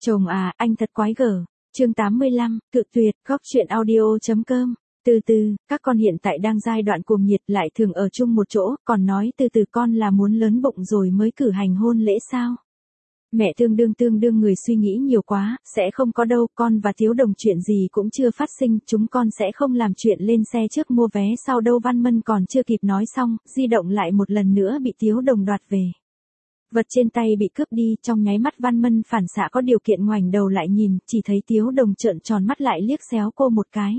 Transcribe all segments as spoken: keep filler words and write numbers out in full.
Chồng à, anh thật quái gở. Chương tám mươi lăm, cự tuyệt, góc chuyện audio.com. Từ từ, các con hiện tại đang giai đoạn cuồng nhiệt lại thường ở chung một chỗ, còn nói từ từ con là muốn lớn bụng rồi mới cử hành hôn lễ sao? Mẹ tương đương tương đương người suy nghĩ nhiều quá, sẽ không có đâu, con và Tiếu Đồng chuyện gì cũng chưa phát sinh, chúng con sẽ không làm chuyện lên xe trước mua vé sau đâu. Văn Mân còn chưa kịp nói xong, di động lại một lần nữa bị Tiếu Đồng đoạt về. Vật trên tay bị cướp đi, trong nháy mắt Văn Mân phản xạ có điều kiện ngoảnh đầu lại nhìn, chỉ thấy Tiếu Đồng trợn tròn mắt lại liếc xéo cô một cái.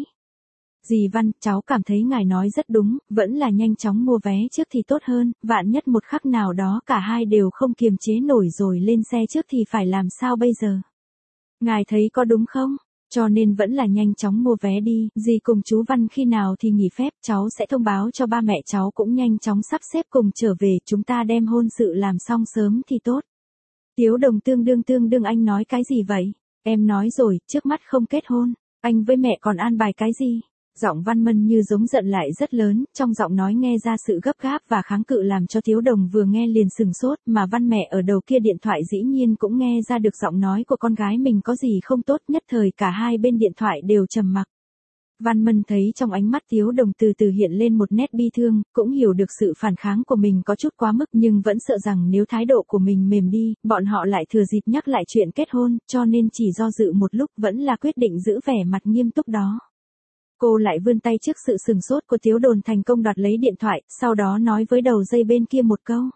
Dì Văn, cháu cảm thấy ngài nói rất đúng, vẫn là nhanh chóng mua vé trước thì tốt hơn, vạn nhất một khắc nào đó cả hai đều không kiềm chế nổi rồi lên xe trước thì phải làm sao bây giờ? Ngài thấy có đúng không? Cho nên vẫn là nhanh chóng mua vé đi, dì cùng chú Văn khi nào thì nghỉ phép, cháu sẽ thông báo cho ba mẹ cháu cũng nhanh chóng sắp xếp cùng trở về, chúng ta đem hôn sự làm xong sớm thì tốt. Tiếu Đồng tương đương tương đương anh nói cái gì vậy? Em nói rồi, trước mắt không kết hôn, anh với mẹ còn an bài cái gì? Giọng Văn Mân như giống giận lại rất lớn, trong giọng nói nghe ra sự gấp gáp và kháng cự làm cho Tiếu Đồng vừa nghe liền sừng sốt, mà Văn mẹ ở đầu kia điện thoại dĩ nhiên cũng nghe ra được giọng nói của con gái mình có gì không tốt, nhất thời cả hai bên điện thoại đều trầm mặc. Văn Mân thấy trong ánh mắt Tiếu Đồng từ từ hiện lên một nét bi thương, cũng hiểu được sự phản kháng của mình có chút quá mức nhưng vẫn sợ rằng nếu thái độ của mình mềm đi, bọn họ lại thừa dịp nhắc lại chuyện kết hôn, cho nên chỉ do dự một lúc vẫn là quyết định giữ vẻ mặt nghiêm túc đó. Cô lại vươn tay trước sự sừng sốt của Tiếu Đồn thành công đoạt lấy điện thoại, sau đó nói với đầu dây bên kia một câu.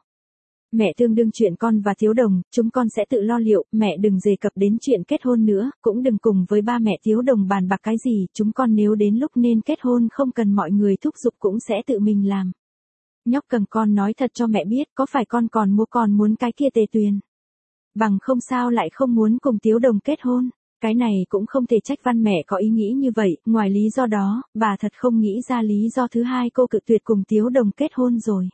Mẹ tương đương chuyện con và Tiếu Đồng, chúng con sẽ tự lo liệu, mẹ đừng đề cập đến chuyện kết hôn nữa, cũng đừng cùng với ba mẹ Tiếu Đồng bàn bạc cái gì, chúng con nếu đến lúc nên kết hôn không cần mọi người thúc giục cũng sẽ tự mình làm. Nhóc cần con nói thật cho mẹ biết, có phải con còn mua con muốn cái kia Tề Tuyền? Bằng không sao lại không muốn cùng Tiếu Đồng kết hôn? Cái này cũng không thể trách Văn mẹ có ý nghĩ như vậy, ngoài lý do đó, bà thật không nghĩ ra lý do thứ hai cô cự tuyệt cùng Tiếu Đồng kết hôn rồi.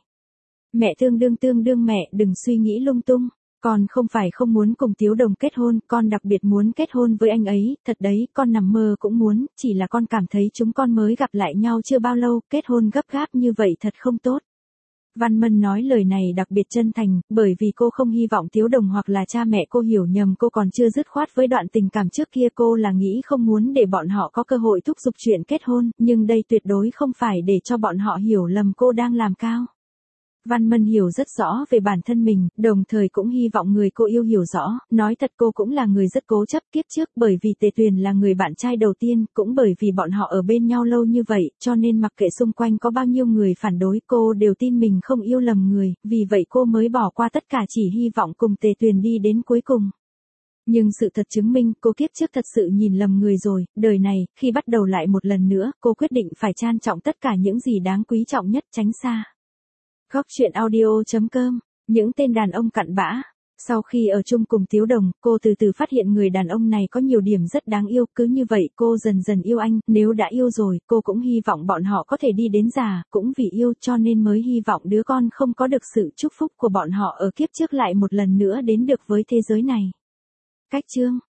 Mẹ tương đương tương đương mẹ đừng suy nghĩ lung tung, con không phải không muốn cùng Tiếu Đồng kết hôn, con đặc biệt muốn kết hôn với anh ấy, thật đấy, con nằm mơ cũng muốn, chỉ là con cảm thấy chúng con mới gặp lại nhau chưa bao lâu, kết hôn gấp gáp như vậy thật không tốt. Văn Mân nói lời này đặc biệt chân thành, bởi vì cô không hy vọng Tiếu Đồng hoặc là cha mẹ cô hiểu nhầm cô còn chưa dứt khoát với đoạn tình cảm trước kia, cô là nghĩ không muốn để bọn họ có cơ hội thúc giục chuyện kết hôn, nhưng đây tuyệt đối không phải để cho bọn họ hiểu lầm cô đang làm cao. Văn Mân hiểu rất rõ về bản thân mình, đồng thời cũng hy vọng người cô yêu hiểu rõ, nói thật cô cũng là người rất cố chấp kiếp trước, bởi vì Tề Tuyền là người bạn trai đầu tiên, cũng bởi vì bọn họ ở bên nhau lâu như vậy, cho nên mặc kệ xung quanh có bao nhiêu người phản đối cô đều tin mình không yêu lầm người, vì vậy cô mới bỏ qua tất cả chỉ hy vọng cùng Tề Tuyền đi đến cuối cùng. Nhưng sự thật chứng minh cô kiếp trước thật sự nhìn lầm người rồi, đời này, khi bắt đầu lại một lần nữa, cô quyết định phải trang trọng tất cả những gì đáng quý trọng nhất, tránh xa. Góc chuyện audio.com, những tên đàn ông cặn bã. Sau khi ở chung cùng Tiếu Đồng, cô từ từ phát hiện người đàn ông này có nhiều điểm rất đáng yêu, cứ như vậy cô dần dần yêu anh, nếu đã yêu rồi, cô cũng hy vọng bọn họ có thể đi đến già, cũng vì yêu cho nên mới hy vọng đứa con không có được sự chúc phúc của bọn họ ở kiếp trước lại một lần nữa đến được với thế giới này. Cách chương